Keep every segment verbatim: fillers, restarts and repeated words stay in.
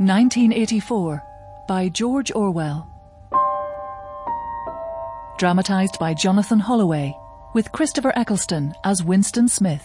nineteen eighty-four, by George Orwell. Dramatised by Jonathan Holloway, with Christopher Eccleston as Winston Smith.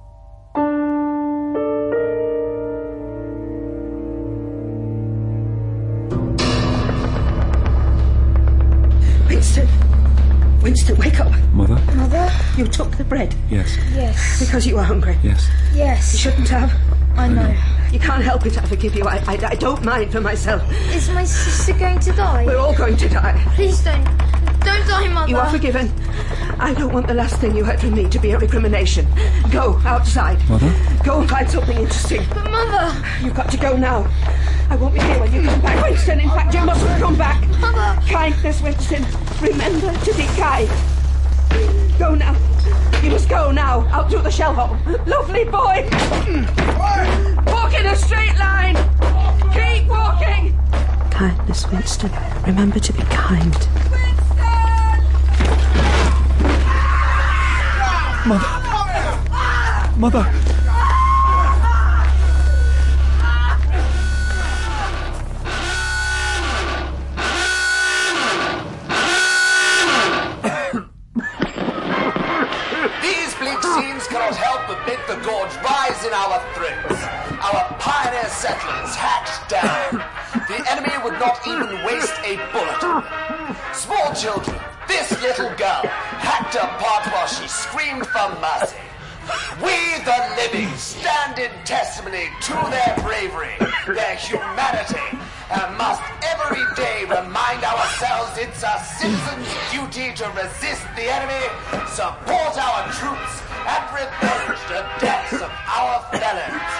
Winston! Winston, wake up. Mother? Mother? You took the bread? Yes. Yes. Because you were hungry? Yes. Yes. You shouldn't have. I know. You can't help it, I forgive you. I, I, I don't mind for myself. Is my sister going to die? We're all going to die. Please don't. Don't die, Mother. You are forgiven. I don't want the last thing you heard from me to be a recrimination. Go outside. Mother? Go and find something interesting. But Mother! You've got to go now. I won't be here when you come back, Winston. In fact, you mustn't come back. Mother! Kindness, Winston. Remember to be kind. Go now. You must go now, out through the shell hole. Lovely boy. Walk in a straight line. Keep walking. Kindness, Winston. Remember to be kind. Winston! Mother. Mother. Cannot help but make the gorge rise in our throats. Our pioneer settlers hacked down. The enemy would not even waste a bullet. Small children, this little girl, hacked apart while she screamed for mercy. We, the living, stand in testimony to their bravery, their humanity, and must every day remind ourselves it's a citizen's duty to resist the enemy, support our troops, and revenge the deaths of our fellows.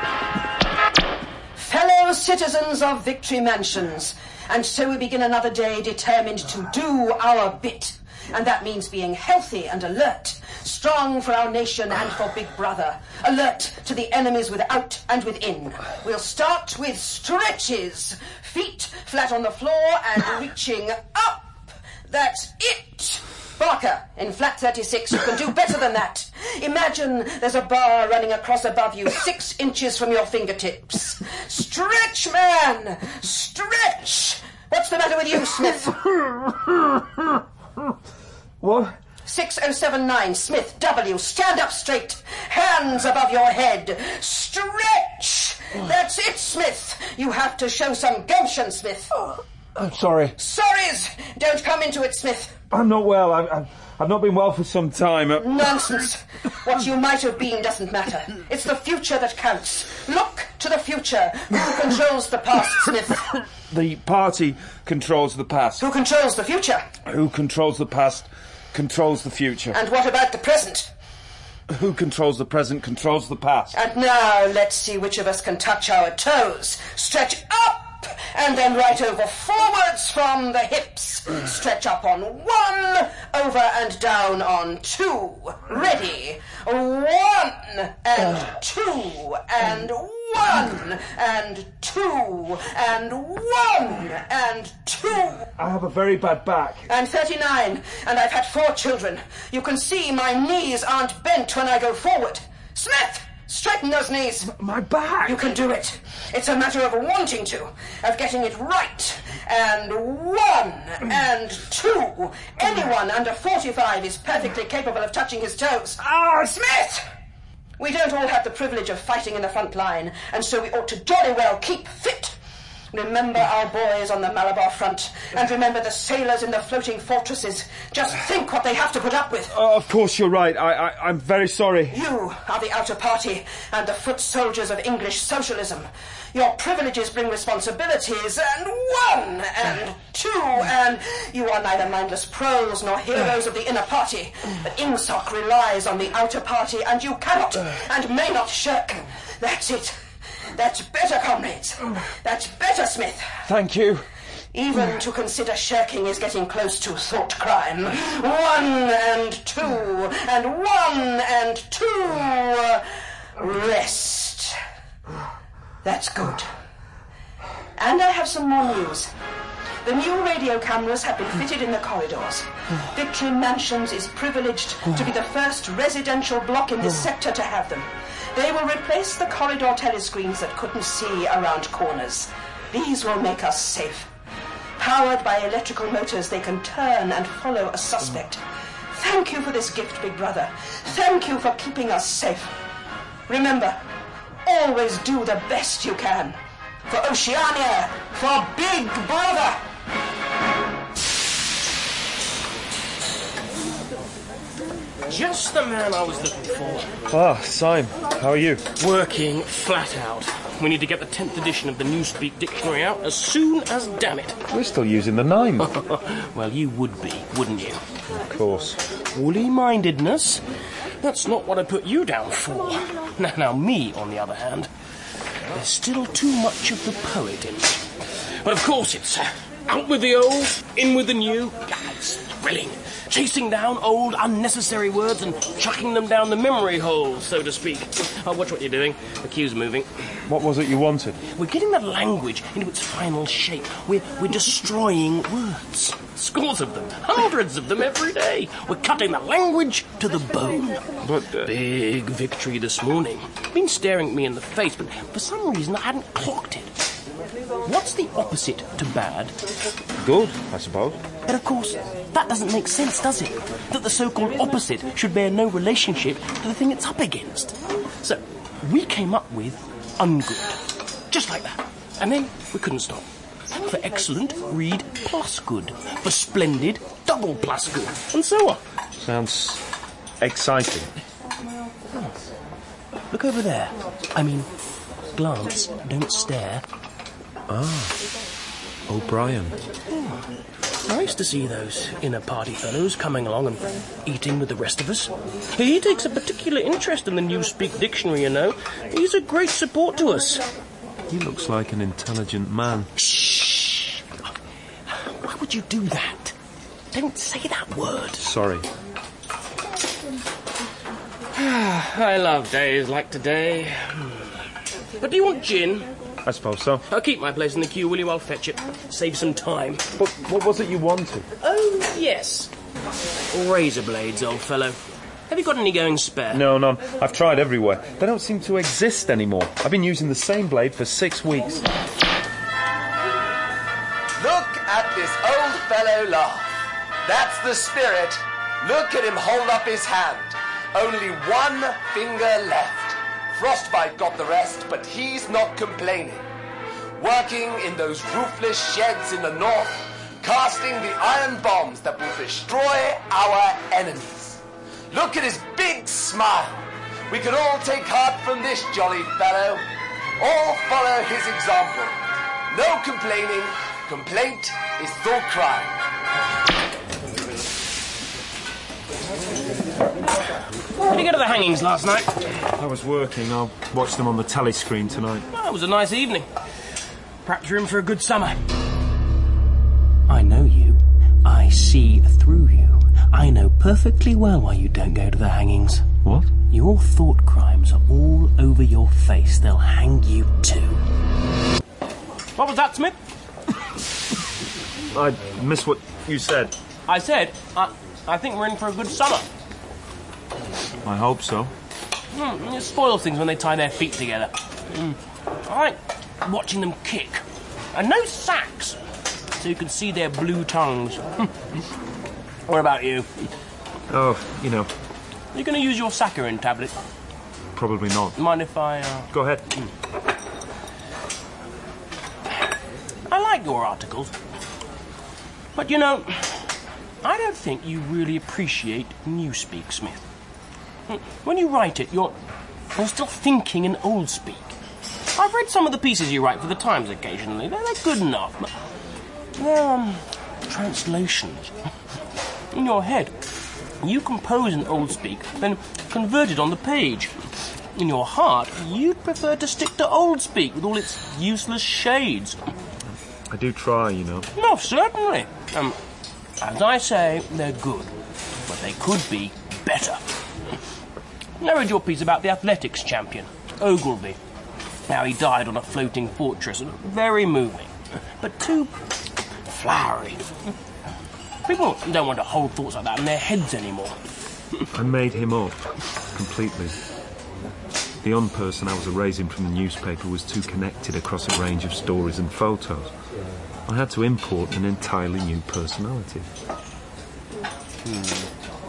Fellow citizens of Victory Mansions, and so we begin another day determined to do our bit. And that means being healthy and alert, strong for our nation and for Big Brother, alert to the enemies without and within. We'll start with stretches, feet flat on the floor and reaching up. That's it. Barker, in flat thirty-six, you can do better than that. Imagine there's a bar running across above you, six inches from your fingertips. Stretch, man! Stretch! What's the matter with you, Smith? What? six oh seven nine, Smith, W, stand up straight. Hands above your head. Stretch! That's it, Smith. You have to show some gumption, Smith. Oh, I'm sorry. Sorries! Don't come into it, Smith. I'm not well. I, I, I've not been well for some time. Uh... Nonsense. What you might have been doesn't matter. It's the future that counts. Look to the future. Who controls the past, Smith? The party controls the past. Who controls the future? Who controls the past controls the future. And what about the present? Who controls the present controls the past. And now let's see which of us can touch our toes. Stretch up! And then right over forwards from the hips. Stretch up on one, over and down on two. Ready? One and two and one and two and one and two. I have a very bad back. I'm thirty-nine, and I've had four children. You can see my knees aren't bent when I go forward. Smith! Straighten those knees. My back. You can do it. It's a matter of wanting to, of getting it right. And one, and two. Anyone under forty-five is perfectly capable of touching his toes. Ah, Smith! We don't all have the privilege of fighting in the front line, and so we ought to jolly well keep fit. Remember our boys on the Malabar front, and remember the sailors in the floating fortresses. Just think what they have to put up with. Oh, of course you're right. I, I, I'm very sorry. You are the outer party and the foot soldiers of English socialism. Your privileges bring responsibilities, and one, and two, and you are neither mindless proles nor heroes of the inner party. But INGSOC relies on the outer party, and you cannot and may not shirk. That's it. That's better, comrades. That's better, Smith. Thank you. Even to consider shirking is getting close to thought crime. One and two, and one and two. Rest. That's good. And I have some more news. The new radio cameras have been fitted in the corridors. Victory Mansions is privileged to be the first residential block in this sector to have them. They will replace the corridor telescreens that couldn't see around corners. These will make us safe. Powered by electrical motors, they can turn and follow a suspect. Thank you for this gift, Big Brother. Thank you for keeping us safe. Remember, always do the best you can. For Oceania, for Big Brother! Just the man I was looking for. Ah, Simon, how are you? Working flat out. We need to get the tenth edition of the Newspeak Dictionary out as soon as damn it. We're still using the nine. Well, you would be, wouldn't you? Of course. Woolly-mindedness? That's not what I put you down for. Now, now, me, on the other hand, there's still too much of the poet in me. But of course it's uh, out with the old, in with the new. It's thrilling. Chasing down old, unnecessary words and chucking them down the memory hole, so to speak. Oh, watch what you're doing. The cue's moving. What was it you wanted? We're getting the language into its final shape. We're, we're destroying words. Scores of them. Hundreds of them every day. We're cutting the language to the bone. But, uh... Big victory this morning. Been staring at me in the face, but for some reason I hadn't clocked it. What's the opposite to bad? Good, I suppose. But of course, that doesn't make sense, does it? That the so-called opposite should bear no relationship to the thing it's up against. So, we came up with ungood. Just like that. And then we couldn't stop. For excellent, read plus good. For splendid, double plus good. And so on. Sounds exciting. Oh. Look over there. I mean, glance, don't stare. Ah, O'Brien. Oh. Nice to see those inner party fellows coming along and eating with the rest of us. He takes a particular interest in the Newspeak Dictionary, you know. He's a great support to us. He looks like an intelligent man. Shh! Why would you do that? Don't say that word. Sorry. I love days like today. But do you want gin? I suppose so. I'll keep my place in the queue, will you? I'll fetch it. Save some time. But what was it you wanted? Oh, yes. Razor blades, old fellow. Have you got any going spare? No, none. I've tried everywhere. They don't seem to exist anymore. I've been using the same blade for six weeks. Look at this old fellow laugh. That's the spirit. Look at him hold up his hand. Only one finger left. Frostbite got the rest, but he's not complaining. Working in those roofless sheds in the north, casting the iron bombs that will destroy our enemies. Look at his big smile. We can all take heart from this jolly fellow. All follow his example. No complaining. Complaint is thought crime. Did you go to the hangings last night? I was working. I'll watch them on the telly screen tonight. Well, it was a nice evening. Perhaps you're in for a good summer. I know you. I see through you. I know perfectly well why you don't go to the hangings. What? Your thought crimes are all over your face. They'll hang you too. What was that, Smith? I missed what you said. I said, I, I think we're in for a good summer. I hope so. Mm, it spoils things when they tie their feet together. Mm. I like watching them kick. And no sacks, so you can see their blue tongues. What about you? Oh, you know. You're going to use your saccharin tablet? Probably not. Mind if I... Uh... Go ahead. Mm. I like your articles. But, you know, I don't think you really appreciate Newspeak, Smith. When you write it, you're, you're still thinking in old speak. I've read some of the pieces you write for the Times occasionally. They're, they're good enough. But they're, um, translations. In your head, you compose in old speak, then convert it on the page. In your heart, you'd prefer to stick to old speak with all its useless shades. I do try, you know. No, certainly. Um, as I say, they're good, but they could be better. I read your piece about the athletics champion, Ogilvy. How he died on a floating fortress. Very moving. But too flowery. People don't want to hold thoughts like that in their heads anymore. I made him up, completely. The young person I was erasing from the newspaper was too connected across a range of stories and photos. I had to import an entirely new personality. Hmm.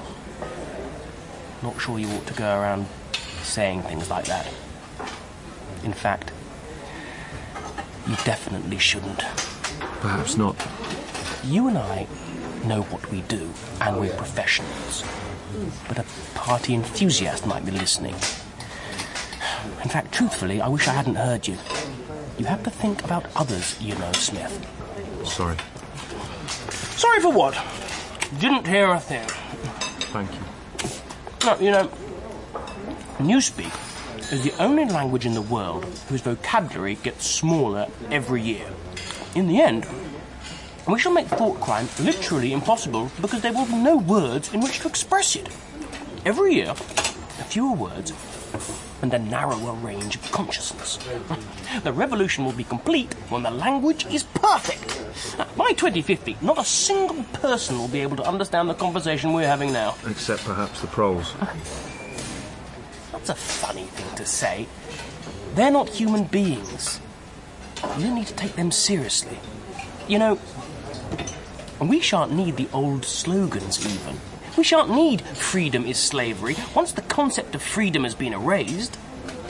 Not sure you ought to go around saying things like that. In fact, you definitely shouldn't. Perhaps not. You and I know what we do, and we're professionals. But a party enthusiast might be listening. In fact, truthfully, I wish I hadn't heard you. You have to think about others, you know, Smith. Sorry. Sorry for what? Didn't hear a thing. Thank you. No, you know, Newspeak is the only language in the world whose vocabulary gets smaller every year. In the end, we shall make thought crime literally impossible because there will be no words in which to express it. Every year, fewer words and a narrower range of consciousness. The revolution will be complete when the language is perfect. By twenty fifty, not a single person will be able to understand the conversation we're having now. Except perhaps the proles. That's a funny thing to say. They're not human beings. You need to take them seriously. You know, we shan't need the old slogans even. We shan't need freedom is slavery once the concept of freedom has been erased.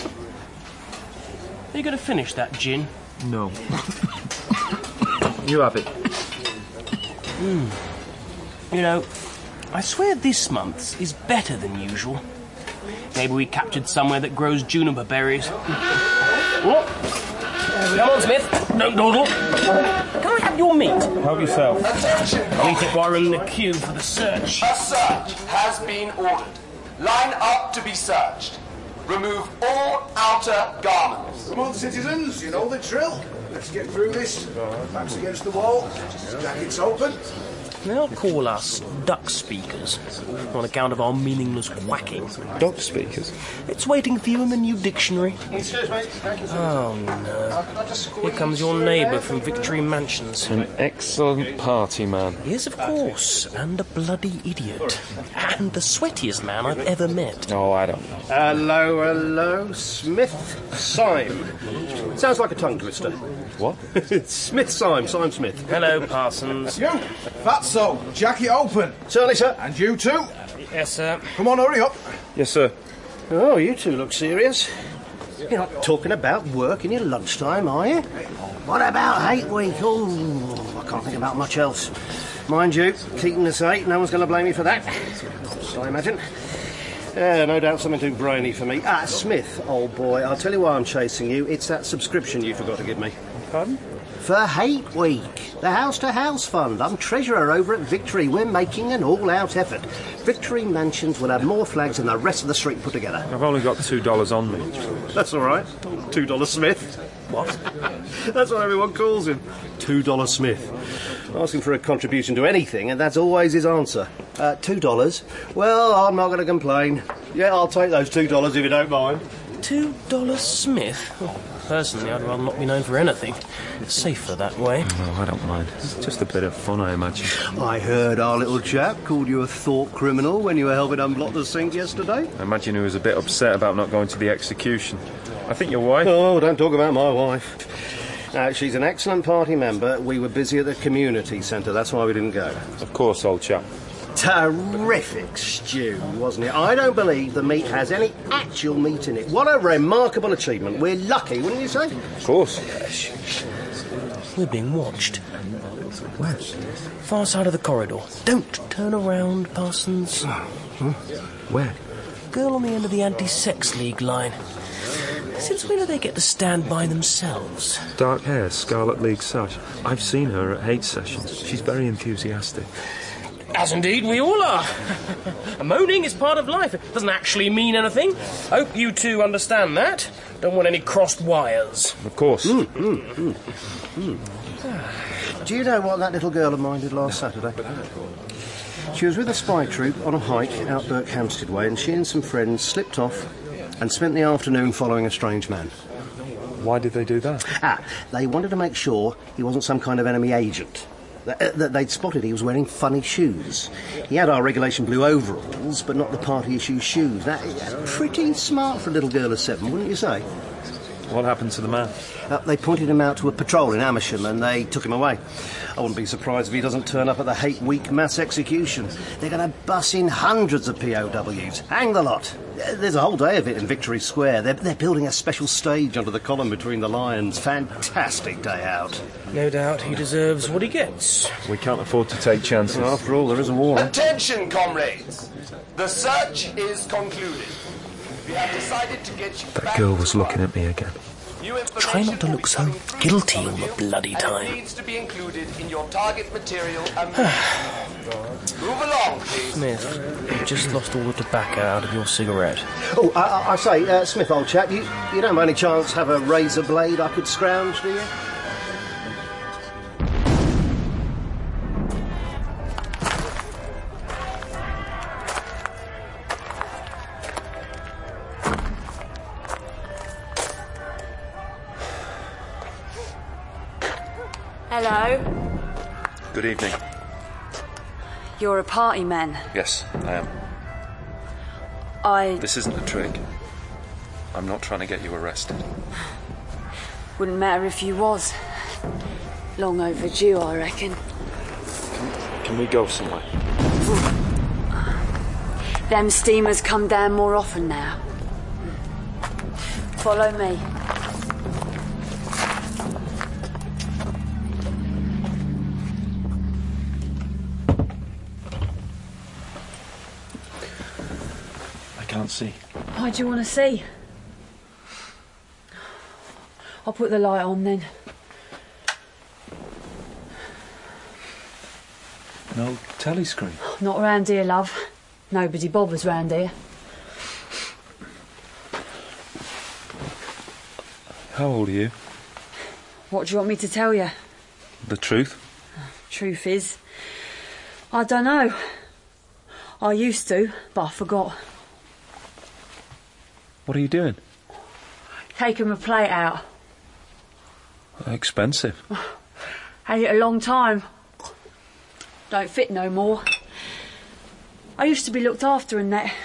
Are you going to finish that gin? No. You have it. Mm. You know, I swear this month's is better than usual. Maybe we captured somewhere that grows juniper berries. What? Come on, Smith. Don't dawdle. Can I have your meat? Help yourself. Attention, I'll eat it while we're in the queue for the search. A search has been ordered. Line up to be searched. Remove all outer garments. Come on, citizens, you know the drill. Let's get through this. Backs against the wall. Jackets open. They'll call us duck speakers on account of our meaningless whacking. Duck speakers? It's waiting for you in the new dictionary. Excuse me. Oh, no. Here comes your neighbour from Victory Mansions. An excellent party man. Yes, of course. And a bloody idiot. And the sweatiest man I've ever met. Oh, I don't know. Hello, hello. Smith Syme. Sounds like a tongue twister. What? It's Smith Syme, Syme Smith. Hello, Parsons. You, Fatso, jacket open. Certainly, sir. And you too. Yes, sir. Come on, hurry up. Yes, sir. Oh, you two look serious. You're not talking about work in your lunchtime, are you? What about hate week? Oh, I can't think about much else. Mind you, keeping us eight, no one's going to blame me for that. So I imagine. Yeah, no doubt something too brainy for me. Ah, Smith, old boy, I'll tell you why I'm chasing you. It's that subscription you forgot to give me. Pardon? For Hate Week, the House to House Fund. I'm treasurer over at Victory. We're making an all-out effort. Victory Mansions will have more flags than the rest of the street put together. I've only got two dollars on me. That's all right. Two dollar Smith. What? That's what everyone calls him. Two dollar Smith. Asking for a contribution to anything, and that's always his answer. Uh, two dollars. Well, I'm not going to complain. Yeah, I'll take those two dollars if you don't mind. Two dollar Smith? Oh, personally, I'd rather not be known for anything. It's safer that way. No, I don't mind. It's just a bit of fun, I imagine. I heard our little chap called you a thought criminal when you were helping unblock the sink yesterday. I imagine he was a bit upset about not going to the execution. I think your wife... Oh, don't talk about my wife. Uh, she's an excellent party member. We were busy at the community centre, that's why we didn't go. Of course, old chap. Terrific stew, wasn't it? I don't believe the meat has any actual meat in it. What a remarkable achievement. We're lucky, wouldn't you say? Of course. We're being watched. Where? Far side of the corridor. Don't turn around, Parsons. Huh? Where? Girl on the end of the anti-sex league line. Since when do they get to stand by themselves? Dark hair, Scarlet League sash. I've seen her at hate sessions. She's very enthusiastic. As indeed we all are. Moaning is part of life. It doesn't actually mean anything. Hope you two understand that. Don't want any crossed wires. Of course. Mm, mm, mm, mm. Do you know what that little girl of mine did last Saturday? She was with a spy troop on a hike out Berkhamsted way, and she and some friends slipped off and spent the afternoon following a strange man. Why did they do that? Ah, they wanted to make sure he wasn't some kind of enemy agent. Th- th- They'd spotted he was wearing funny shoes. He had our regulation blue overalls, but not the party-issue shoes. That is pretty smart for a little girl of seven, wouldn't you say? What happened to the man? Uh, they pointed him out to a patrol in Amersham and they took him away. I wouldn't be surprised if he doesn't turn up at the Hate Week mass execution. They're going to bus in hundreds of P O Ws. Hang the lot. There's a whole day of it in Victory Square. They're, they're building a special stage under the column between the lions. Fantastic day out. No doubt he deserves what he gets. We can't afford to take chances. After all, there is a war. Attention, comrades! The search is concluded. We have decided to get you That back girl to was work. looking at me again. New Try not to information look so will be coming through guilty from all the you, bloody and time. It needs to be included in your target material immediately. Move along, please. Smith, you just lost all the tobacco out of your cigarette. Oh, I, I, I say, uh, Smith, old chap, you, you don't by any chance have a razor blade I could scrounge, do you? Hello. Good evening. You're a party man. Yes, I am. I This isn't a trick. I'm not trying to get you arrested. wouldn't matter if you was. Long overdue, I reckon. Can we go somewhere? Them steamers come down more often now. Follow me. I can't see. Why do you want to see? I'll put the light on then. No telescreen. Not round here, love. Nobody bothers round here. How old are you? What do you want me to tell you? The truth? Truth is, I don't know. I used to, but I forgot. What are you doing? Taking my plate out. Expensive. Had it a long time. Don't fit no more. I used to be looked after and that.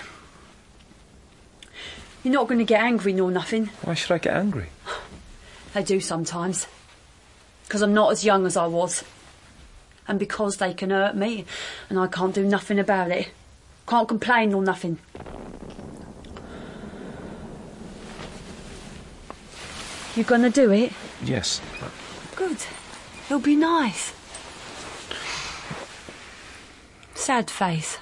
You're not going to get angry nor nothing. Why should I get angry? They do sometimes. Because I'm not as young as I was. And because they can hurt me and I can't do nothing about it. Can't complain nor nothing. You gonna do it? Yes. Good. It'll be nice. Sad face.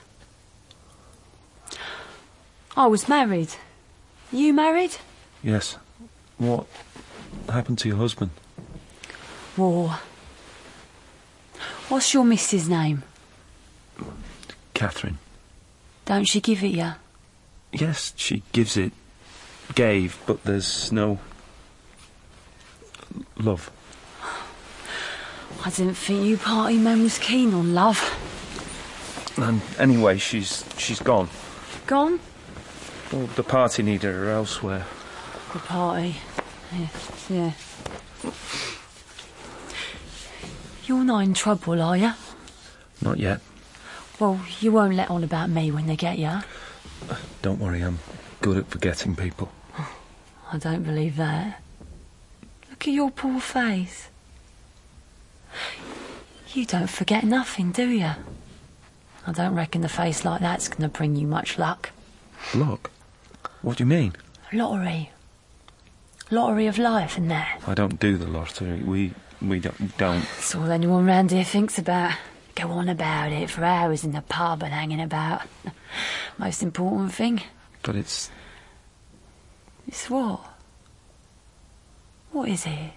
I was married. You married? Yes. What happened to your husband? War. What's your missus' name? Catherine. Don't she give it you? Yes, she gives it. Gave, but there's no love. I didn't think you party men was keen on love. And anyway, she's she's gone. Gone? Well, the party needed her elsewhere. The party. Yeah. yeah. You're not in trouble, are you? Not yet. Well, you won't let on about me when they get you. Don't worry, I'm good at forgetting people. I don't believe that. Look at your poor face. You don't forget nothing, do you? I don't reckon a face like that's going to bring you much luck. Luck? What do you mean? Lottery. Lottery of life and that. I don't do the lottery. We we don't. don't. That's all anyone round here thinks about. Go on about it for hours in the pub and hanging about. Most important thing. But it's... It's what? What is it?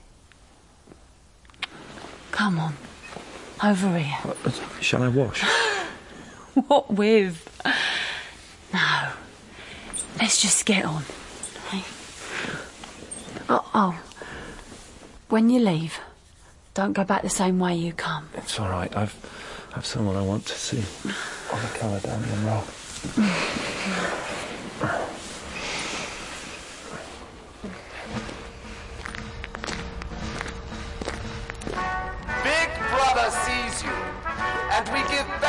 Come on. Over here. Uh, shall I wash? What with? No. Let's just get on. Oh, oh. When you leave, don't go back the same way you come. It's all right. I've I've someone I want to see on the Caledonian Rock. Big Brother sees you.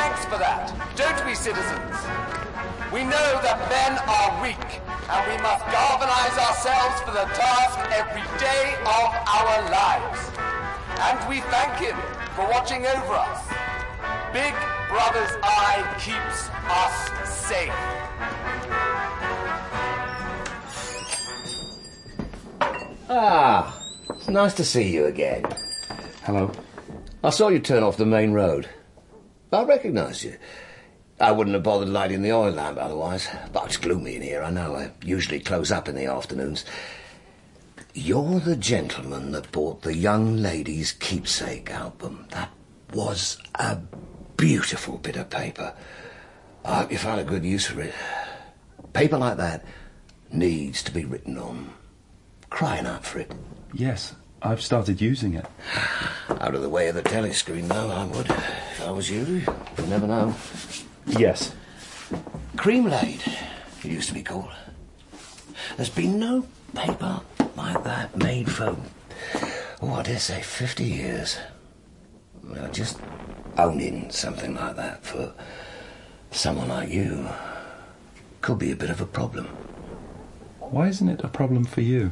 thanks for that, don't we, citizens? We know that men are weak, and we must galvanize ourselves for the task every day of our lives. And we thank him for watching over us. Big Brother's eye keeps us safe. Ah, it's nice to see you again. Hello. I saw you turn off the main road. I recognise you. I wouldn't have bothered lighting the oil lamp otherwise. But it's gloomy in here, I know. I usually close up in the afternoons. You're the gentleman that bought the young lady's keepsake album. That was a beautiful bit of paper. I hope you found a good use for it. Paper like that needs to be written on. Crying out for it. Yes, I've started using it. Out of the way of the telescreen, though, I would. If I was you, you never know. Yes. Cream laid, it used to be called. There's been no paper like that made for, oh, I dare say fifty years. Well, just owning something like that for someone like you could be a bit of a problem. Why isn't it a problem for you?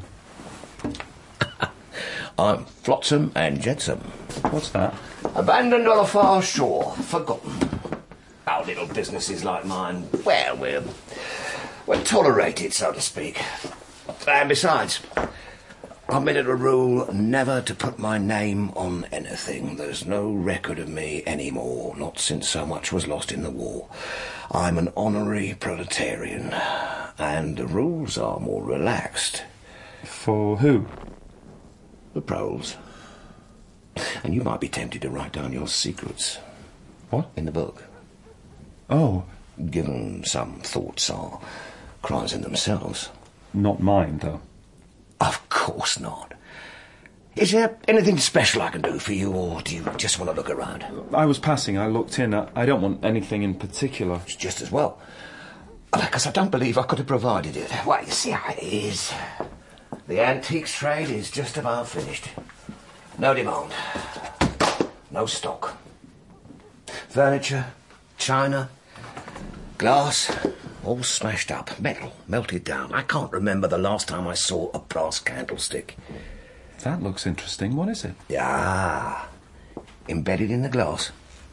I'm flotsam and jetsam. What's that? Abandoned on a far shore, forgotten. Our little businesses like mine, well, we're, we're tolerated, so to speak. And besides, I made it a rule never to put my name on anything. There's no record of me anymore, not since so much was lost in the war. I'm an honorary proletarian, and the rules are more relaxed. For who? The proles. And you might be tempted to write down your secrets. What? In the book. Oh. Given some thoughts are crimes in themselves. Not mine, though. Of course not. Is there anything special I can do for you, or do you just want to look around? I was passing, I looked in. I, I don't want anything in particular. It's just as well. Because I don't believe I could have provided it. Well, you see how it is. The antiques trade is just about finished. No demand. No stock. Furniture, china, glass, all smashed up. Metal melted down. I can't remember the last time I saw a brass candlestick. That looks interesting. What is it? Yeah. Embedded in the glass.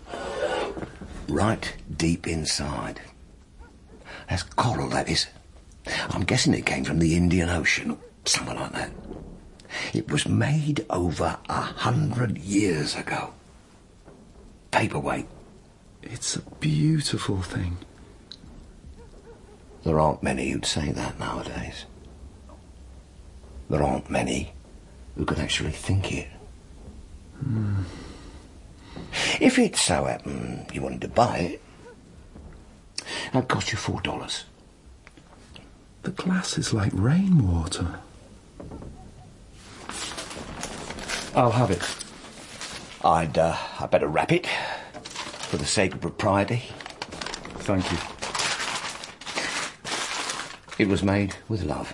Right deep inside. That's coral, that is. I'm guessing it came from the Indian Ocean, or something like that. It was made over a hundred years ago. Paperweight. It's a beautiful thing. There aren't many who'd say that nowadays. There aren't many who can actually think it. Mm. If it so happened you wanted to buy it, it'd cost you four dollars. The glass is like rainwater. I'll have it. I'd, uh, I'd better wrap it, for the sake of propriety. Thank you. It was made with love.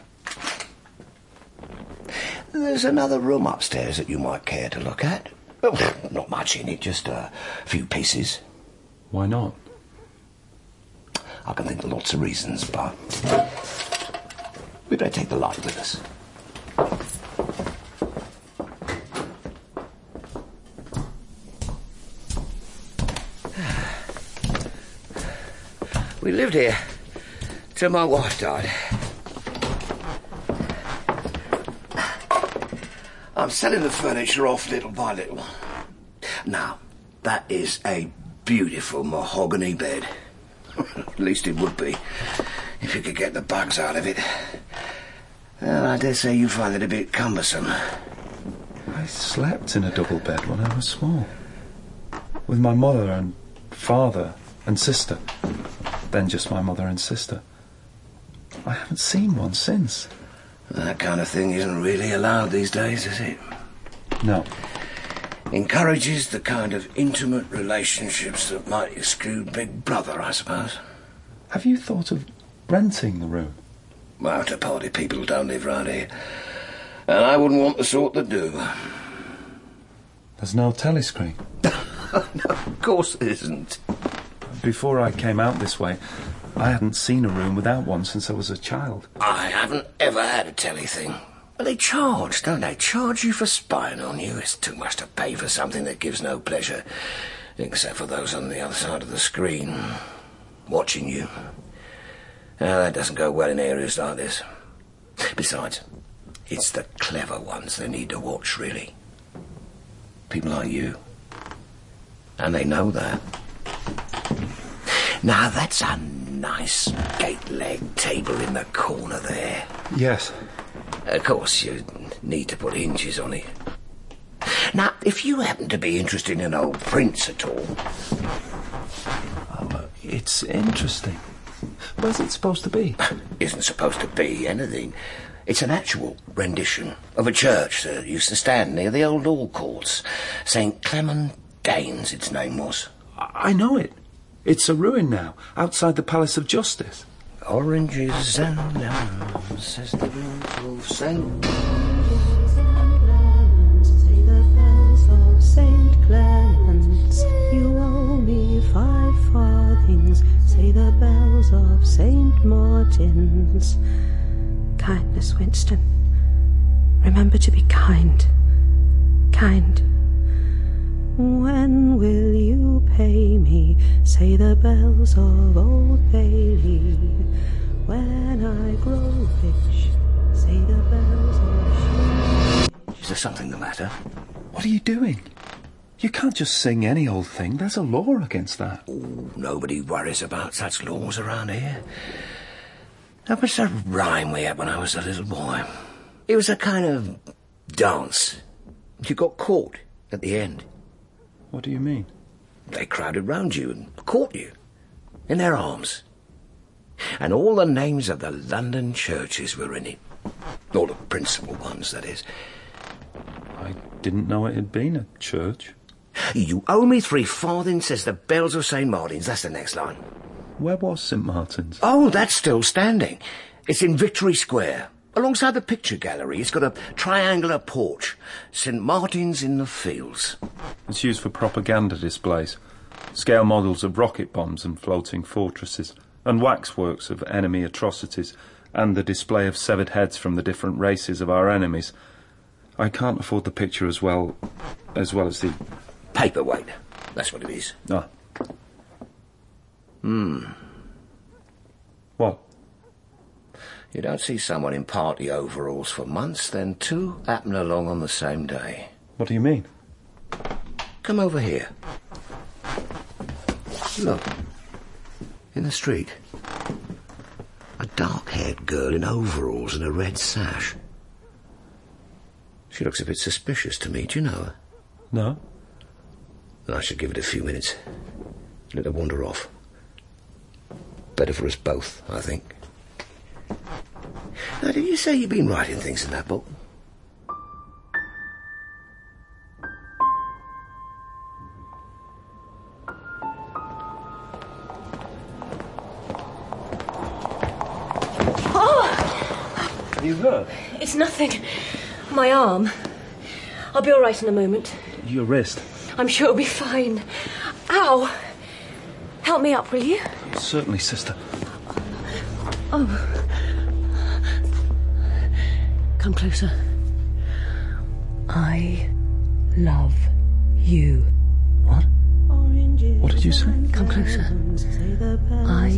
There's another room upstairs that you might care to look at. Well, not much in it, just a few pieces. Why not? I can think of lots of reasons, but we better take the light with us. We lived here till my wife died. I'm selling the furniture off little by little. Now, that is a beautiful mahogany bed. At least it would be, if you could get the bugs out of it. Well, I dare say you find it a bit cumbersome. I slept in a double bed when I was small. With my mother and father and sister. Then just my mother and sister. I haven't seen one since. That kind of thing isn't really allowed these days, is it? No. Encourages the kind of intimate relationships that might exclude Big Brother, I suppose. Have you thought of renting the room? Well, to party people who don't live round here. And I wouldn't want the sort that do. There's no telescreen? No, of course there isn't. Before I came out this way, I hadn't seen a room without one since I was a child. I haven't ever had a telly thing. But they charge, don't they? Charge you for spying on you. It's too much to pay for something that gives no pleasure, except for those on the other side of the screen, watching you. Now, that doesn't go well in areas like this. Besides, it's the clever ones they need to watch, really. People like you. And they know that. Now, that's a nice gate-leg table in the corner there. Yes. Of course, you need to put hinges on it. Now, if you happen to be interested in old prints at all... Oh, it's interesting. Where's it supposed to be? Isn't supposed to be anything. It's an actual rendition of a church that used to stand near the old All Courts. Saint Clement Danes, its name was. I know it. It's a ruin now, outside the Palace of Justice. Oranges and lemons, says the beautiful saint. Say the bells of Saint Clements, you owe me five farthings. Say the bells of Saint Martin's. Kindness, Winston. Remember to be kind. Kind. When will you pay me? Say the bells of Old Bailey. When I grow rich, say the bells of... Is there something the matter? What are you doing? You can't just sing any old thing. There's a law against that. Oh, nobody worries about such laws around here. That was a rhyme we had when I was a little boy. It was a kind of dance. You got caught at the end. What do you mean? They crowded round you and caught you in their arms. And all the names of the London churches were in it. All the principal ones, that is. I didn't know it had been a church. You owe me three farthings, says the bells of Saint Martin's. That's the next line. Where was Saint Martin's? Oh, that's still standing. It's in Victory Square, alongside the picture gallery. It's got a triangular porch. Saint Martin's in the Fields. It's used for propaganda displays. Scale models of rocket bombs and floating fortresses, and waxworks of enemy atrocities, and the display of severed heads from the different races of our enemies. I can't afford the picture as well as well as the... Paperweight. That's what it is. Ah. Hmm. What? You don't see someone in party overalls for months, then two happen along on the same day. What do you mean? Come over here. Look. In the street. A dark-haired girl in overalls and a red sash. She looks a bit suspicious to me. Do you know her? No. Then I should give it a few minutes. Let her wander off. Better for us both, I think. Now, did you say you've been writing things in that book? Oh! You hurt? It's nothing. My arm. I'll be all right in a moment. Your wrist? I'm sure it'll be fine. Ow! Help me up, will you? Certainly, sister. Oh. Come closer. I love you. What? What did you say? Come closer. I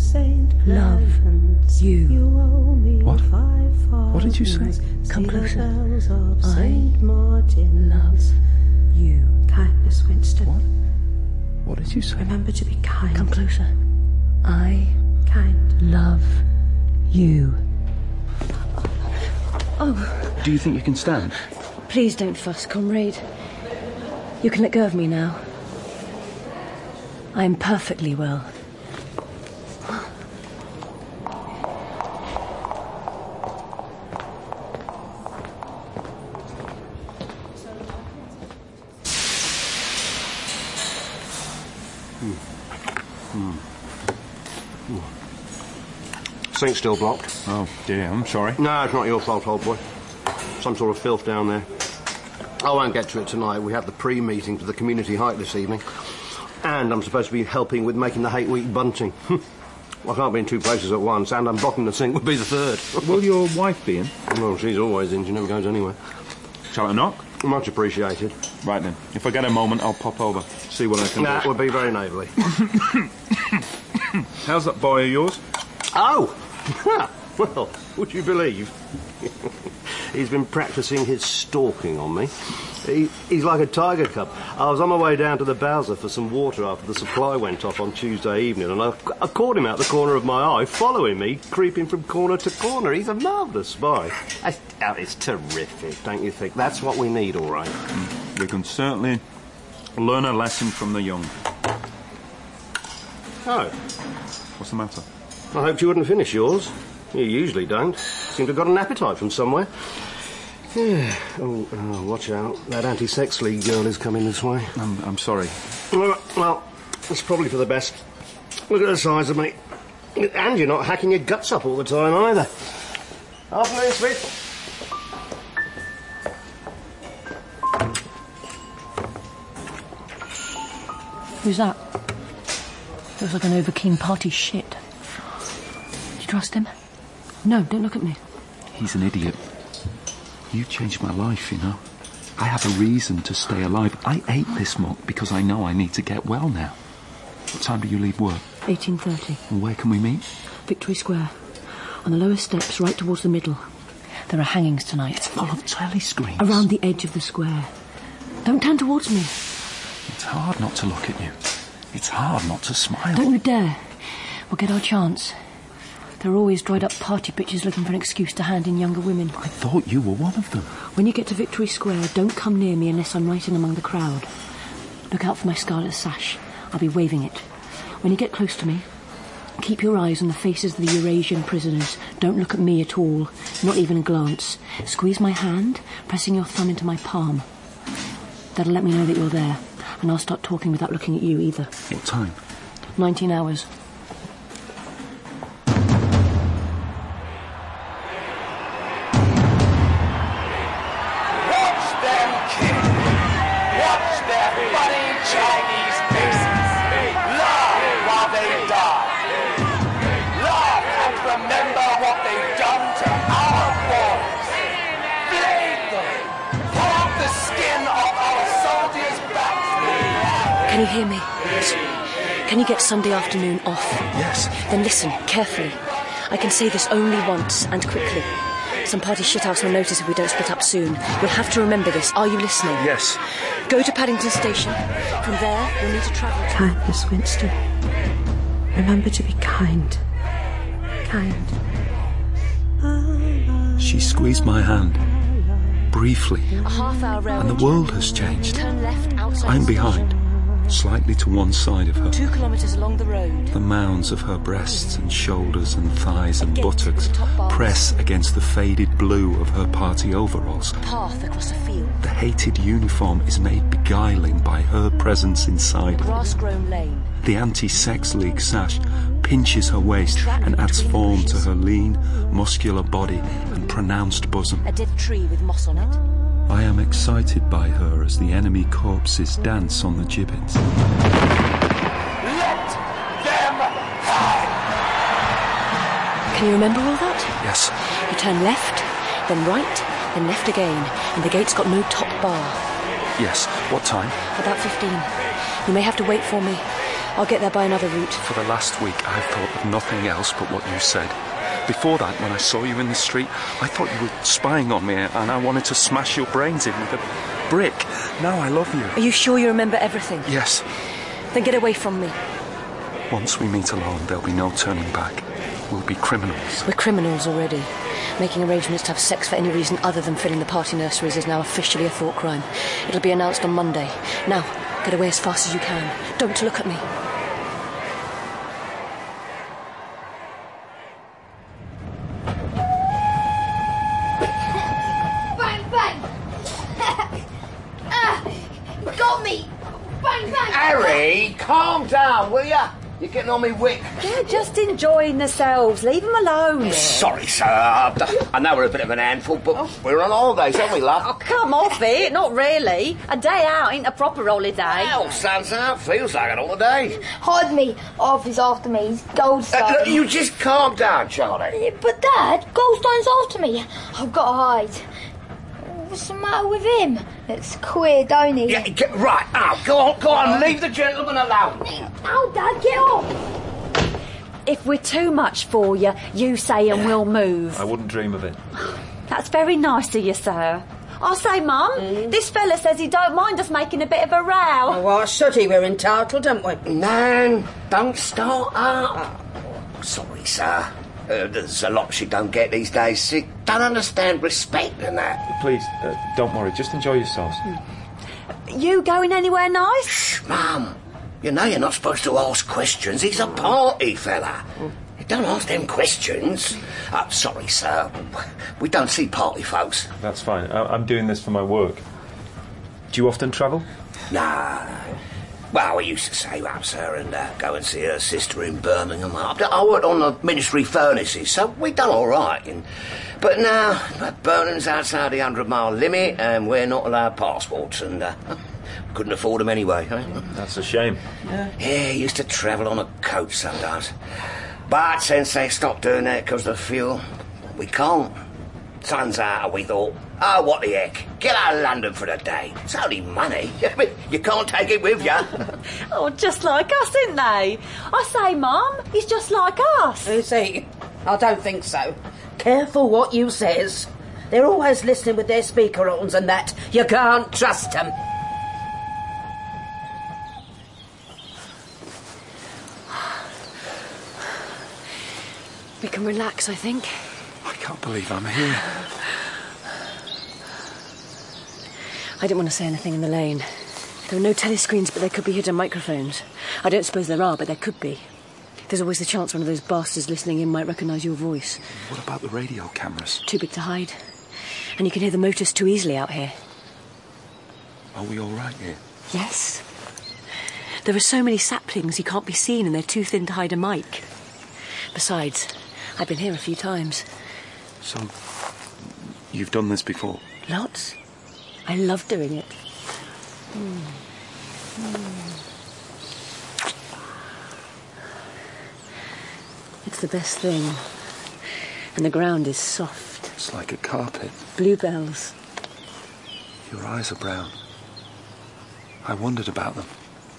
love you. What? What did you say? Come closer. I love you. Kindness, Winston. What? What did you say? Remember to be kind. Come closer. I Kind. love you. Oh. Do you think you can stand? Please don't fuss, comrade. You can let go of me now. I am perfectly well. Sink's still blocked. Oh, dear, I'm sorry. No, it's not your fault, old boy. Some sort of filth down there. I won't get to it tonight. We have the pre-meeting for the community hike this evening. And I'm supposed to be helping with making the Hate Week bunting. I can't be in two places at once, and unblocking the sink would be the third. Will your wife be in? Well, she's always in. She never goes anywhere. Shall I knock? Much appreciated. Right then. If I get a moment, I'll pop over. See what I can That do. would be very neighbourly. How's that boy of yours? Oh! Well, would you believe? He's been practising his stalking on me. He, he's like a tiger cub. I was on my way down to the Bowser for some water after the supply went off on Tuesday evening, and I, I caught him out the corner of my eye, following me, creeping from corner to corner. He's a marvellous spy. That's, oh, it's terrific, don't you think? That's what we need, all right. We can certainly learn a lesson from the young. Oh. What's the matter? I hoped you wouldn't finish yours. You usually don't. Seem to have got an appetite from somewhere. Yeah. Oh, oh, watch out. That anti-sex league girl is coming this way. I'm, I'm sorry. Well, well, it's probably for the best. Look at the size of me. And you're not hacking your guts up all the time either. Afternoon, Smith. Who's that? Looks like an over-keen party shit. Do you trust him? No, don't look at me. He's an idiot. You changed my life, you know. I have a reason to stay alive. I ate this muck because I know I need to get well now. What time do you leave work? eighteen thirty. And where can we meet? Victory Square. On the lower steps, right towards the middle. There are hangings tonight. It's full of telly screens. Around the edge of the square. Don't turn towards me. It's hard not to look at you. It's hard not to smile. Don't you dare. We'll get our chance. There are always dried-up party bitches looking for an excuse to hand in younger women. I thought you were one of them. When you get to Victory Square, don't come near me unless I'm right in among the crowd. Look out for my scarlet sash. I'll be waving it. When you get close to me, keep your eyes on the faces of the Eurasian prisoners. Don't look at me at all, not even a glance. Squeeze my hand, pressing your thumb into my palm. That'll let me know that you're there, and I'll start talking without looking at you either. What time? Nineteen hours. Can you hear me? Yes. Can you get Sunday afternoon off? Yes. Then listen, carefully. I can say this only once, and quickly. Some party shithouse will notice if we don't split up soon. We'll have to remember this. Are you listening? Yes. Go to Paddington Station. From there, we'll need to travel to... Kindness, Winston. Remember to be kind. Kind. She squeezed my hand. Briefly. A half hour railway And the world has changed. Turn left outside I'm the behind. Slightly to one side of her. Two kilometres along the road. The mounds of her breasts and shoulders and thighs and buttocks press against the faded blue of her party overalls. Path across a field. The hated uniform is made beguiling by her presence inside it. Grass-grown lane. The anti-sex league sash pinches her waist and adds form to her lean, muscular body and pronounced bosom. A dead tree with moss on it. I am excited by her as the enemy corpses dance on the gibbets. Let them hang! Can you remember all that? Yes. You turn left, then right, then left again, and the gate's got no top bar. Yes. What time? About fifteen. You may have to wait for me. I'll get there by another route. For the last week, I've thought of nothing else but what you said. Before that, when I saw you in the street, I thought you were spying on me and I wanted to smash your brains in with a brick. Now I love you. Are you sure you remember everything? Yes. Then get away from me. Once we meet alone, there'll be no turning back. We'll be criminals. We're criminals already. Making arrangements to have sex for any reason other than filling the party nurseries is now officially a thought crime. It'll be announced on Monday. Now, get away as fast as you can. Don't look at me. Got me! Bang, bang! Harry, calm down, will ya? You're getting on me wick. They're just enjoying themselves. Leave them alone. Sorry, sir. I know we're a bit of an handful, but oh. we're on holidays, aren't we, love? Oh, come off it. Not really. A day out ain't a proper holiday. Well, sun's out. Feels like an holiday. Hide me. Arthur's after me. He's Goldstone. Uh, look, you just calm down, Charlie. Yeah, but, Dad, Goldstone's after me. I've got to hide. What's the matter with him? It's queer, don't he? Yeah, get, right. Oh, go on, go on. Leave the gentleman alone. Oh, Dad, get off. If we're too much for you, you say and we'll move. I wouldn't dream of it. That's very nice of you, sir. I'll say, Mum, mm. this fella says he don't mind us making a bit of a row. Oh, why should he? We're entitled, aren't we? Nan, don't start up. Oh. Sorry, sir. Uh, there's a lot she don't get these days. She don't understand respect and that. Please, uh, don't worry. Just enjoy yourselves. You going anywhere nice? Shh, Mum. You know you're not supposed to ask questions. He's a party fella. You don't ask them questions. Uh, sorry, sir. We don't see party folks. That's fine. I- I'm doing this for my work. Do you often travel? Nah. Well, we used to save up, sir, and uh, go and see her sister in Birmingham. I worked on the ministry furnaces, so we done all right. And, but now, Burnham's outside the hundred-mile limit, and we're not allowed passports, and uh, couldn't afford them anyway. Eh? That's a shame. Yeah, yeah, used to travel on a coach sometimes. But since they stopped doing that because of the fuel, we can't. Sun's out, we thought. Oh, what the heck? Get out of London for the day. It's only money. You can't take it with you. Oh, just like us, isn't they? I say, Mum, he's just like us. Is he? I don't think so. Careful what you says. They're always listening with their speaker-ons and that. You can't trust them. We can relax, I think. I can't believe I'm here. I didn't want to say anything in the lane. There are no telescreens, but there could be hidden microphones. I don't suppose there are, but there could be. There's always the chance one of those bastards listening in might recognise your voice. What about the radio cameras? Too big to hide. And you can hear the motors too easily out here. Are we all right here? Yes. There are so many saplings you can't be seen and they're too thin to hide a mic. Besides, I've been here a few times. So, you've done this before? Lots. I love doing it. Mm. Mm. It's the best thing. And the ground is soft. It's like a carpet. Bluebells. Your eyes are brown. I wondered about them.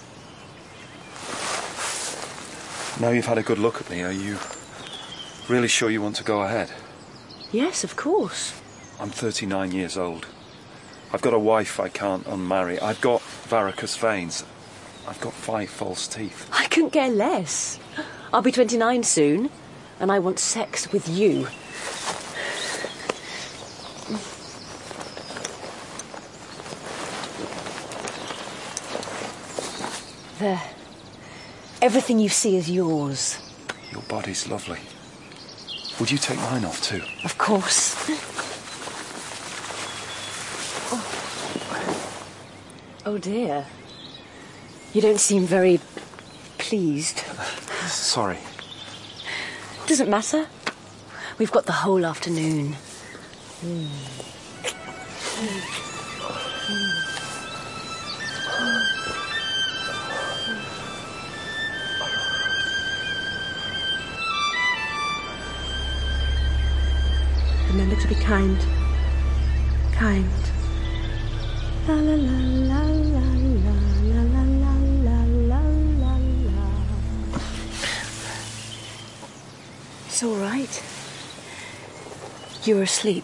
Now you've had a good look at me, are you really sure you want to go ahead? Yes, of course. I'm thirty-nine years old. I've got a wife I can't unmarry. I've got varicose veins. I've got five false teeth. I couldn't care less. I'll be twenty-nine soon, and I want sex with you. There. Everything you see is yours. Your body's lovely. Would you take mine off too? Of course. Oh. Oh dear. You don't seem very pleased. Sorry. Doesn't matter. We've got the whole afternoon. Mm. Remember to be kind. Kind. La la la la la la la la la la la la. It's all right. You're asleep.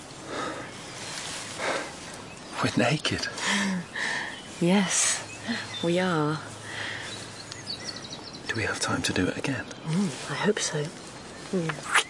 We're naked. Yes, we are. Do we have time to do it again? Mm, I hope so. Mm.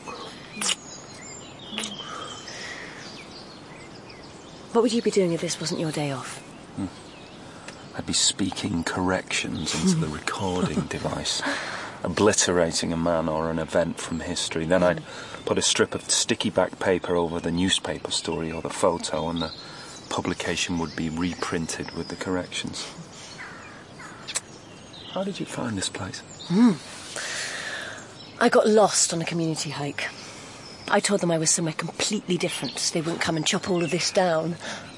What would you be doing if this wasn't your day off? Hmm. I'd be speaking corrections into the recording device, obliterating a man or an event from history. Then I'd put a strip of sticky back paper over the newspaper story or the photo, and the publication would be reprinted with the corrections. How did you find this place? Hmm. I got lost on a community hike. I told them I was somewhere completely different, so they wouldn't come and chop all of this down.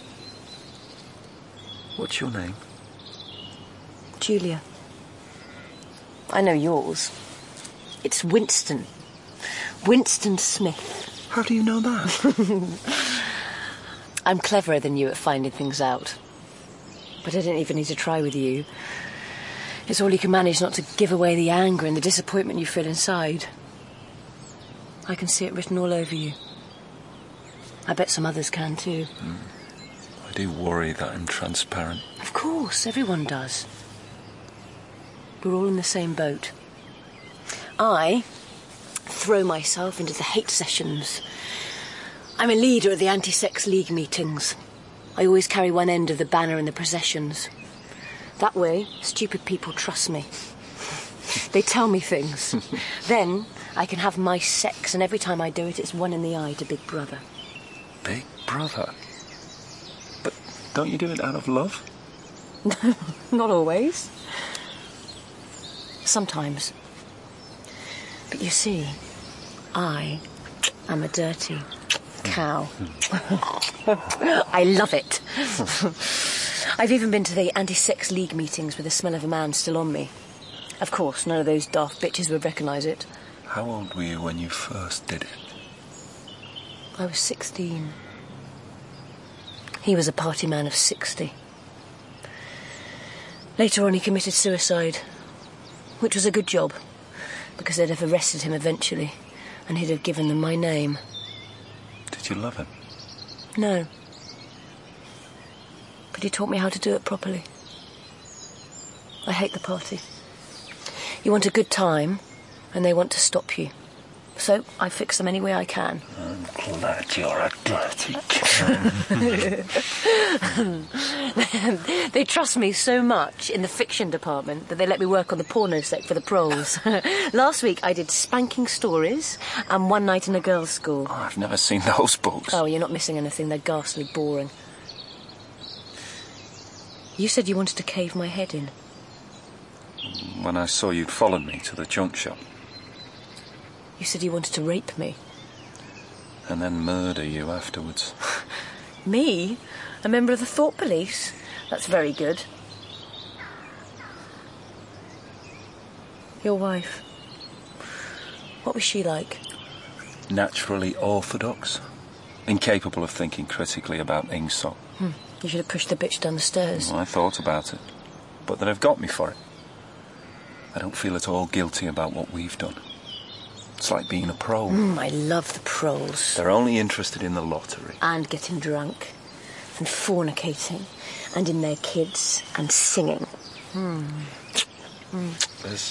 What's your name? Julia. I know yours. It's Winston. Winston Smith. How do you know that? I'm cleverer than you at finding things out. But I didn't even need to try with you. It's all you can manage not to give away the anger and the disappointment you feel inside. I can see it written all over you. I bet some others can too. Mm. I do worry that I'm transparent. Of course, everyone does. We're all in the same boat. I throw myself into the hate sessions. I'm a leader at the anti-sex league meetings. I always carry one end of the banner in the processions. That way, stupid people trust me. They tell me things. Then I can have my sex, and every time I do it, it's one in the eye to Big Brother. Big Brother? But don't you do it out of love? Not always. Sometimes. But you see, I am a dirty cow. I love it. I've even been to the anti-sex league meetings with the smell of a man still on me. Of course, none of those daft bitches would recognise it. How old were you when you first did it? I was sixteen. He was a party man of sixty. Later on, he committed suicide, which was a good job, because they'd have arrested him eventually, and he'd have given them my name. Did you love him? No. But he taught me how to do it properly. I hate the party. You want a good time, and they want to stop you. So I fix them any way I can. I'm glad you're a dirty cow. They trust me so much in the fiction department that they let me work on the porno set for the proles. Last week I did Spanking Stories and One Night in a Girls' School. Oh, I've never seen those books. Oh, you're not missing anything. They're ghastly boring. You said you wanted to cave my head in. When I saw you'd followed me to the junk shop. You said you wanted to rape me. And then murder you afterwards. Me? A member of the Thought Police? That's very good. Your wife. What was she like? Naturally orthodox. Incapable of thinking critically about Ingsoc. Hmm. You should have pushed the bitch down the stairs. Well, I thought about it. But they've got me for it. I don't feel at all guilty about what we've done. It's like being a pro. Mm, I love the pros. They're only interested in the lottery. And getting drunk. And fornicating. And in their kids. And singing. Hmm. Mm. There's...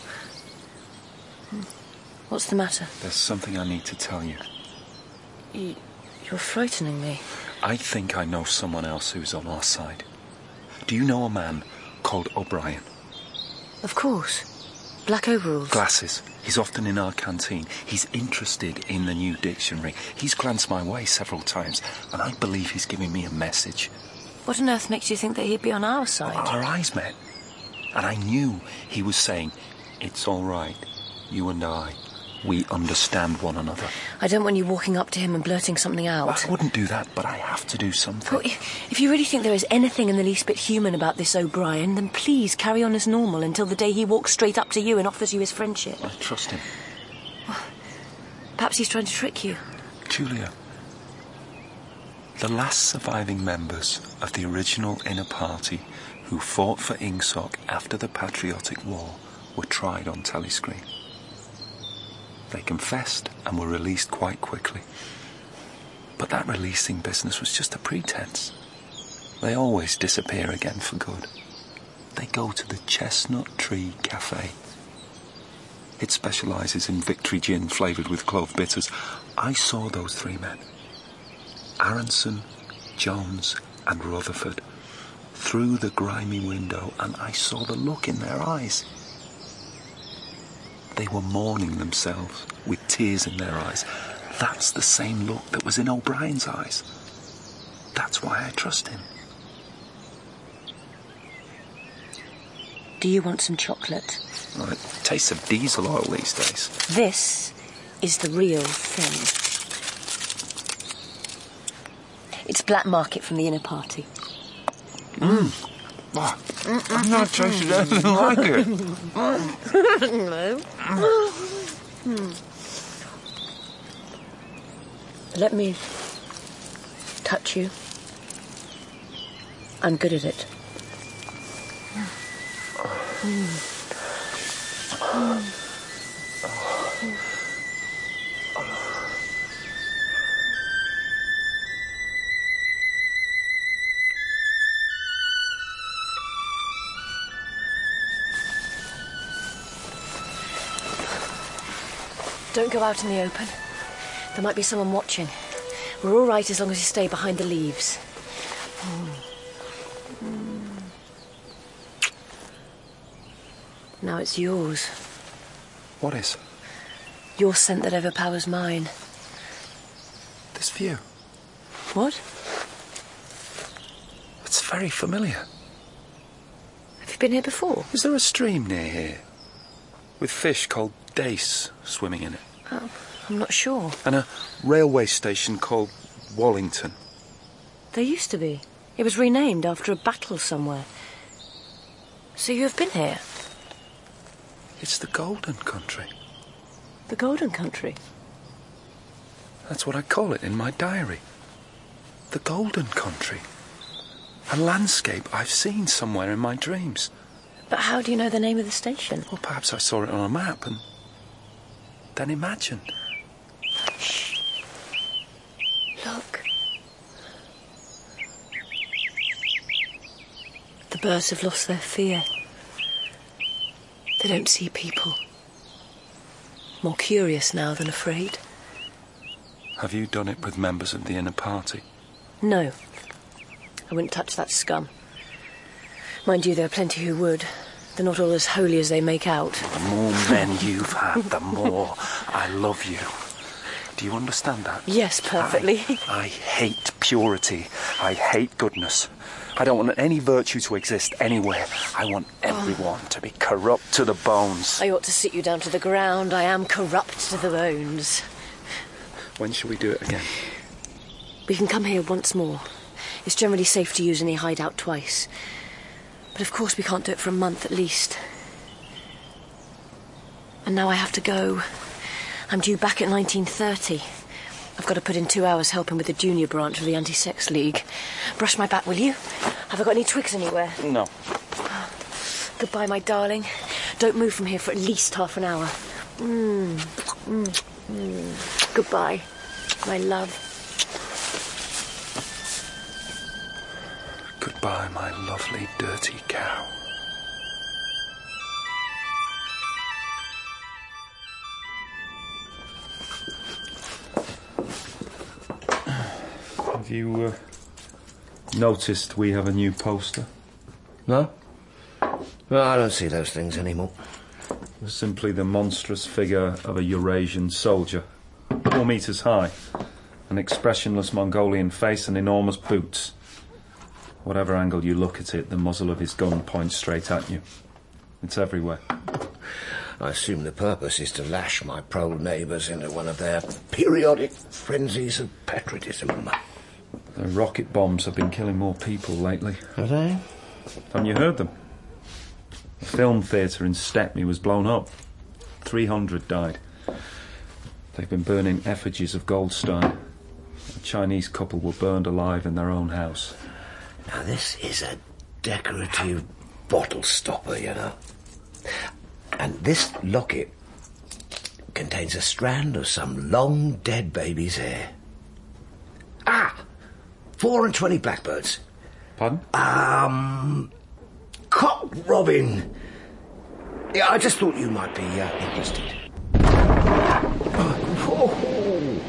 What's the matter? There's something I need to tell you. You, you're frightening me. I think I know someone else who's on our side. Do you know a man called O'Brien? Of course. Black overalls. Glasses. He's often in our canteen. He's interested in the new dictionary. He's glanced my way several times, and I believe he's giving me a message. What on earth makes you think that he'd be on our side? Well, our eyes met. And I knew he was saying, it's all right, you and I, we understand one another. I don't want you walking up to him and blurting something out. Well, I wouldn't do that, but I have to do something. Well, if you really think there is anything in the least bit human about this O'Brien, then please carry on as normal until the day he walks straight up to you and offers you his friendship. I trust him. Well, perhaps he's trying to trick you. Julia, the last surviving members of the original inner party who fought for Ingsoc after the Patriotic War were tried on telescreen. They confessed and were released quite quickly. But that releasing business was just a pretense. They always disappear again for good. They go to the Chestnut Tree Cafe. It specialises in Victory gin flavoured with clove bitters. I saw those three men, Aronson, Jones and Rutherford, through the grimy window, and I saw the look in their eyes. They were mourning themselves, with tears in their eyes. That's the same look that was in O'Brien's eyes. That's why I trust him. Do you want some chocolate? Well, it tastes of diesel oil these days. This is the real thing. It's black market from the inner party. Mmm. Oh, I've not tasted anything like it. No. Let me touch you. I'm good at it. Mm. Mm. Don't go out in the open. There might be someone watching. We're all right as long as you stay behind the leaves. Mm. Mm. Now it's yours. What is? Your scent that overpowers mine. This view. What? It's very familiar. Have you been here before? Is there a stream near here? With fish called dace swimming in it? Oh, I'm not sure. And a railway station called Wallington. There used to be. It was renamed after a battle somewhere. So you have been here? It's the Golden Country. The Golden Country? That's what I call it in my diary. The Golden Country. A landscape I've seen somewhere in my dreams. But how do you know the name of the station? Well, perhaps I saw it on a map and then imagined. Shh. Look. The birds have lost their fear. They don't see people. More curious now than afraid. Have you done it with members of the inner party? No. I wouldn't touch that scum. Mind you, there are plenty who would. They're not all as holy as they make out. The more men you've had, the more I love you. Do you understand that? Yes, perfectly. I, I hate purity. I hate goodness. I don't want any virtue to exist anywhere. I want everyone oh. to be corrupt to the bones. I ought to sit you down to the ground. I am corrupt to the bones. When shall we do it again? We can come here once more. It's generally safe to use any hideout twice. But of course we can't do it for a month at least. And now I have to go. I'm due back at nineteen thirty. I've got to put in two hours helping with the junior branch of the Anti-Sex League. Brush my back, will you? Have I got any twigs anywhere? No. Goodbye, my darling. Don't move from here for at least half an hour. Mm. Mm. Mm. Goodbye, my love. Goodbye, my lovely dirty cow. Have you uh, noticed we have a new poster? No? Well, I don't see those things anymore. Simply the monstrous figure of a Eurasian soldier, four metres high, an expressionless Mongolian face and enormous boots. Whatever angle you look at it, the muzzle of his gun points straight at you. It's everywhere. I assume the purpose is to lash my prole neighbours into one of their periodic frenzies of patriotism. The rocket bombs have been killing more people lately. Have they? Haven't you heard them? A film theatre in Stepney was blown up. three hundred died. They've been burning effigies of Goldstein. A Chinese couple were burned alive in their own house. Now, this is a decorative bottle stopper, you know. And this locket contains a strand of some long-dead baby's hair. Ah! Four and twenty blackbirds. Pardon? Um... Cock robin. Yeah, I just thought you might be uh, interested. Oh.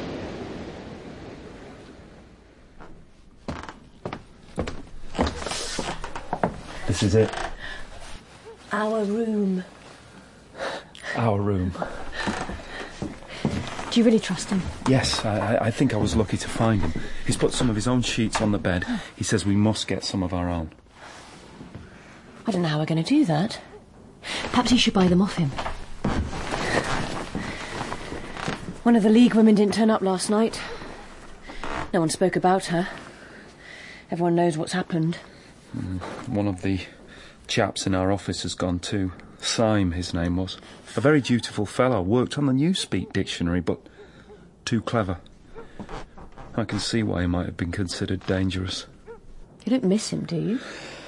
This is it. Our room. Our room. Do you really trust him? Yes, I, I think I was lucky to find him. He's put some of his own sheets on the bed. He says we must get some of our own. I don't know how we're going to do that. Perhaps he should buy them off him. One of the League women didn't turn up last night. No one spoke about her. Everyone knows what's happened. Mm, one of the chaps in our office has gone too. Syme, his name was. A very dutiful fellow, worked on the Newspeak dictionary, but too clever. I can see why he might have been considered dangerous. You don't miss him, do you?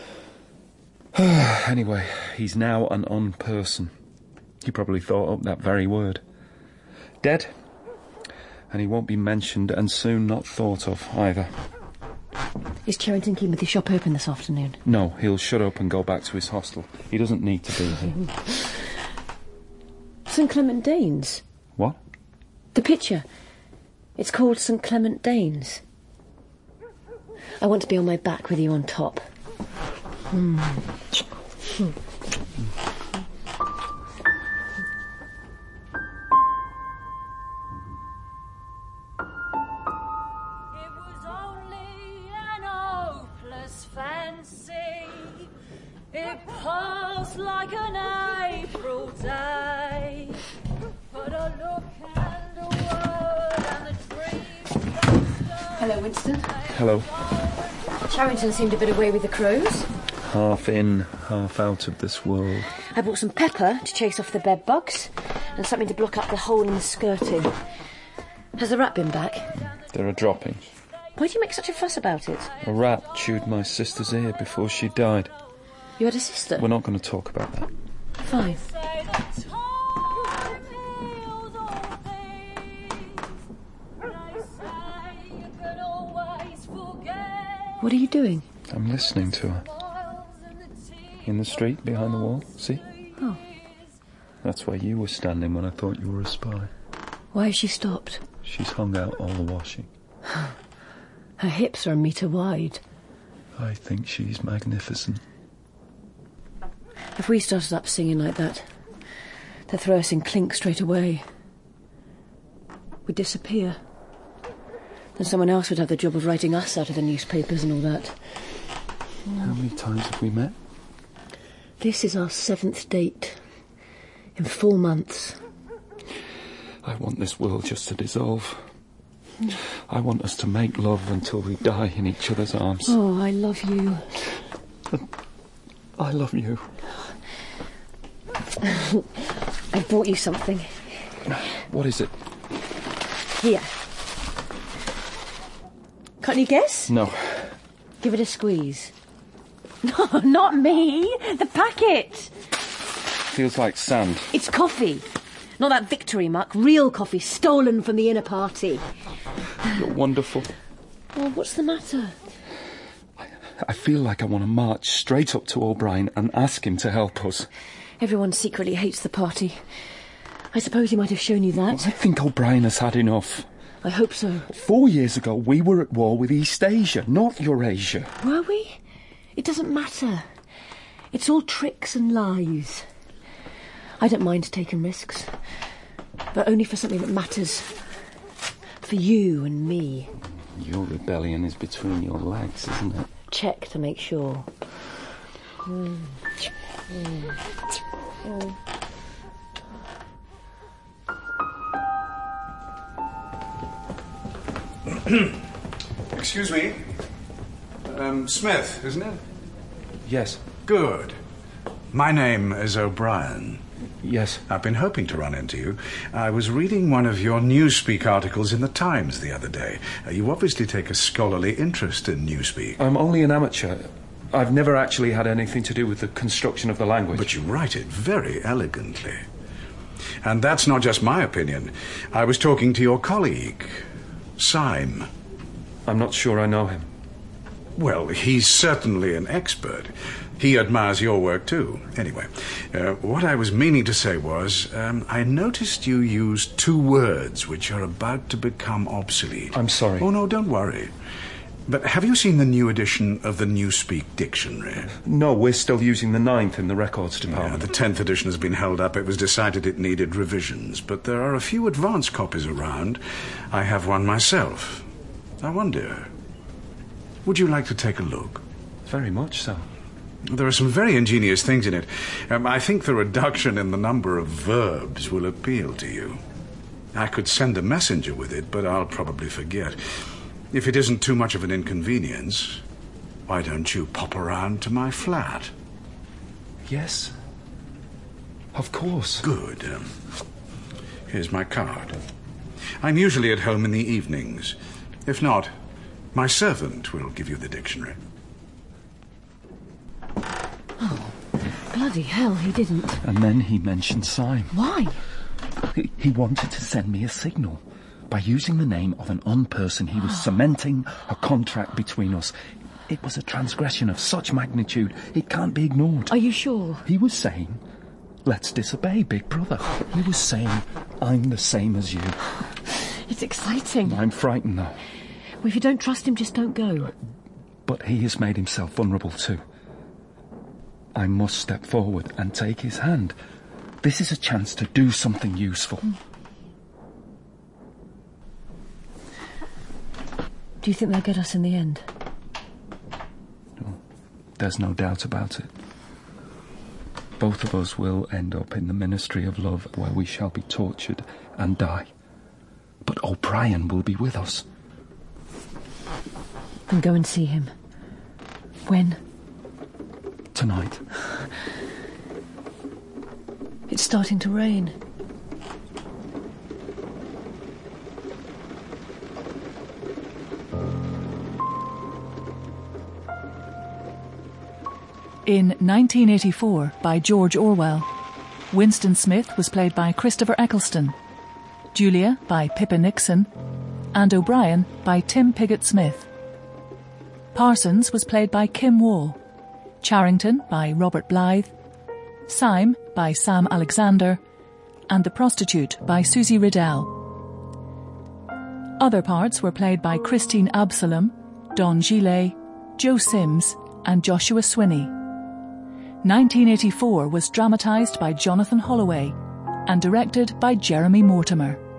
Anyway, he's now an unperson. He probably thought up that very word. Dead. And he won't be mentioned and soon not thought of either. Is Cherrington keeping the shop open this afternoon? No, he'll shut up and go back to his hostel. He doesn't need to be here. Saint Clement Danes? What? The picture. It's called Saint Clement Danes. I want to be on my back with you on top. Mm. Hmm. It passed like an April day. But a look and a word and the dreams. Hello, Winston. Hello. Cherrington seemed a bit away with the crows. Half in, half out of this world. I bought some pepper to chase off the bed bugs and something to block up the hole in the skirting. Has the rat been back? There are droppings. Why do you make such a fuss about it? A rat chewed my sister's ear before she died. You had a sister? We're not going to talk about that. Fine. What are you doing? I'm listening to her. In the street, behind the wall, see? Oh. That's where you were standing when I thought you were a spy. Why has she stopped? She's hung out all the washing. Her hips are a metre wide. I think she's magnificent. If we started up singing like that, they'd throw us in clink straight away. We'd disappear. Then someone else would have the job of writing us out of the newspapers and all that. How many times have we met? This is our seventh date. In four months. I want this world just to dissolve. I want us to make love until we die in each other's arms. Oh, I love you. I love you. I brought you something. What is it? Here. Can't you guess? No. Give it a squeeze. No, not me. The packet. Feels like sand. It's coffee. Not that victory muck. Real coffee stolen from the inner party. You're wonderful. Oh, what's the matter? I, I feel like I want to march straight up to O'Brien and ask him to help us. Everyone secretly hates the party. I suppose he might have shown you that. Well, I think O'Brien has had enough. I hope so. Four years ago, we were at war with East Asia, not Eurasia. Were we? It doesn't matter. It's all tricks and lies. I don't mind taking risks, but only for something that matters. For you and me. Your rebellion is between your legs, isn't it? Check to make sure. Mm. Mm. Mm. Excuse me. Um, Smith, isn't it? Yes. Good. My name is O'Brien. Yes. I've been hoping to run into you. I was reading one of your Newspeak articles in the Times the other day. Uh, you obviously take a scholarly interest in Newspeak. I'm only an amateur. I've never actually had anything to do with the construction of the language. But you write it very elegantly. And that's not just my opinion. I was talking to your colleague, Syme. I'm not sure I know him. Well, he's certainly an expert. He admires your work, too. Anyway, uh, what I was meaning to say was, um, I noticed you used two words which are about to become obsolete. I'm sorry. Oh, no, don't worry. But have you seen the new edition of the Newspeak Dictionary? No, we're still using the ninth in the records department. Yeah, the tenth edition has been held up. It was decided it needed revisions, but there are a few advanced copies around. I have one myself. I wonder, would you like to take a look? Very much so. There are some very ingenious things in it. Um, I think the reduction in the number of verbs will appeal to you. I could send a messenger with it, but I'll probably forget. If it isn't too much of an inconvenience, why don't you pop around to my flat? Yes. Of course. Good. Um, here's my card. I'm usually at home in the evenings. If not, my servant will give you the dictionary. Oh, bloody hell, he didn't. And then he mentioned Syme. Why? He, he wanted to send me a signal. By using the name of an unperson, he was cementing a contract between us. It was a transgression of such magnitude, it can't be ignored. Are you sure? He was saying, let's disobey Big Brother. He was saying, I'm the same as you. It's exciting. I'm frightened, though. Well, if you don't trust him, just don't go. But he has made himself vulnerable, too. I must step forward and take his hand. This is a chance to do something useful. Mm. Do you think they'll get us in the end? There's no doubt about it. Both of us will end up in the Ministry of Love, where we shall be tortured and die. But O'Brien will be with us. Then go and see him. When? Tonight. It's starting to rain. In nineteen eighty-four, by George Orwell, Winston Smith was played by Christopher Eccleston, Julia by Pippa Nixon, and O'Brien by Tim Pigott-Smith. Parsons was played by Kim Wall, Charrington by Robert Blythe, Syme by Sam Alexander, and the prostitute by Susie Riddell. Other parts were played by Christine Absalom, Don Gillet, Joe Sims, and Joshua Swinney. nineteen eighty-four was dramatised by Jonathan Holloway and directed by Jeremy Mortimer.